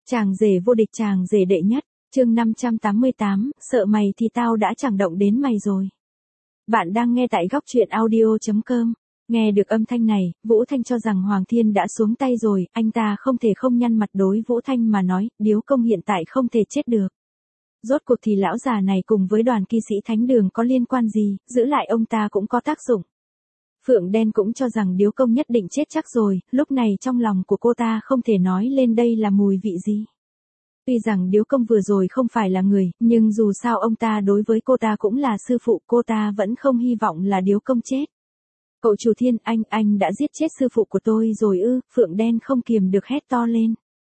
Chàng rể vô địch, chàng rể đệ nhất, chương 588, sợ mày thì tao đã chẳng động đến mày rồi. Bạn đang nghe tại góc truyện audio.com. Nghe được âm thanh này, Vũ Thanh cho rằng Hoàng Thiên đã xuống tay rồi, anh ta không thể không nhăn mặt đối Vũ Thanh mà nói, điếu công hiện tại không thể chết được. Rốt cuộc thì lão già này cùng với đoàn kỵ sĩ thánh đường có liên quan gì, giữ lại ông ta cũng có tác dụng. Phượng Đen cũng cho rằng điếu công nhất định chết chắc rồi, lúc này trong lòng của cô ta không thể nói lên đây là mùi vị gì. Tuy rằng điếu công vừa rồi không phải là người, nhưng dù sao ông ta đối với cô ta cũng là sư phụ, cô ta vẫn không hy vọng là điếu công chết. Cậu chủ Thiên, anh đã giết chết sư phụ của tôi rồi ư? Phượng Đen không kiềm được hét to lên.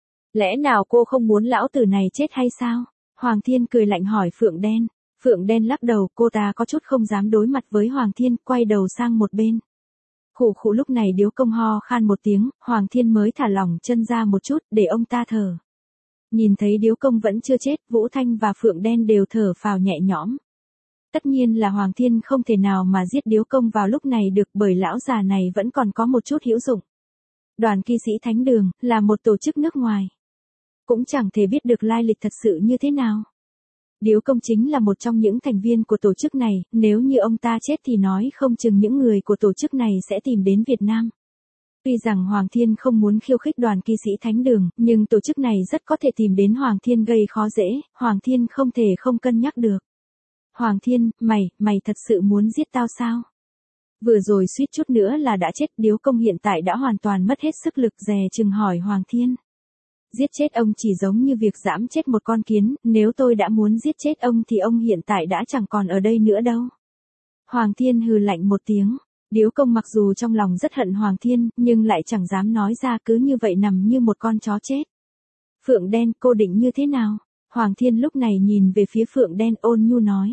Lẽ nào cô không muốn lão tử này chết hay sao? Hoàng Thiên cười lạnh hỏi Phượng Đen. Phượng Đen lắc đầu, cô ta có chút không dám đối mặt với Hoàng Thiên, quay đầu sang một bên. Khụ khụ, lúc này điếu công ho khan một tiếng, Hoàng Thiên mới thả lỏng chân ra một chút, để ông ta thở. Nhìn thấy điếu công vẫn chưa chết, Vũ Thanh và Phượng Đen đều thở phào nhẹ nhõm. Tất nhiên là Hoàng Thiên không thể nào mà giết điếu công vào lúc này được, bởi lão già này vẫn còn có một chút hữu dụng. Đoàn kỵ sĩ thánh đường, là một tổ chức nước ngoài. Cũng chẳng thể biết được lai lịch thật sự như thế nào. Điếu công chính là một trong những thành viên của tổ chức này, nếu như ông ta chết thì nói không chừng những người của tổ chức này sẽ tìm đến Việt Nam. Tuy rằng Hoàng Thiên không muốn khiêu khích đoàn kỵ sĩ thánh đường, nhưng tổ chức này rất có thể tìm đến Hoàng Thiên gây khó dễ, Hoàng Thiên không thể không cân nhắc được. Hoàng Thiên, mày thật sự muốn giết tao sao? Vừa rồi suýt chút nữa là đã chết, điếu công hiện tại đã hoàn toàn mất hết sức lực, dè chừng hỏi Hoàng Thiên. Giết chết ông chỉ giống như việc giẫm chết một con kiến, nếu tôi đã muốn giết chết ông thì ông hiện tại đã chẳng còn ở đây nữa đâu. Hoàng Thiên hừ lạnh một tiếng, điếu công mặc dù trong lòng rất hận Hoàng Thiên, nhưng lại chẳng dám nói ra, cứ như vậy nằm như một con chó chết. Phượng Đen, cô định như thế nào? Hoàng Thiên lúc này nhìn về phía Phượng Đen ôn nhu nói.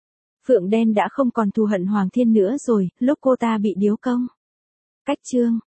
Phượng Đen đã không còn thù hận Hoàng Thiên nữa rồi, lúc cô ta bị điếu công cách chương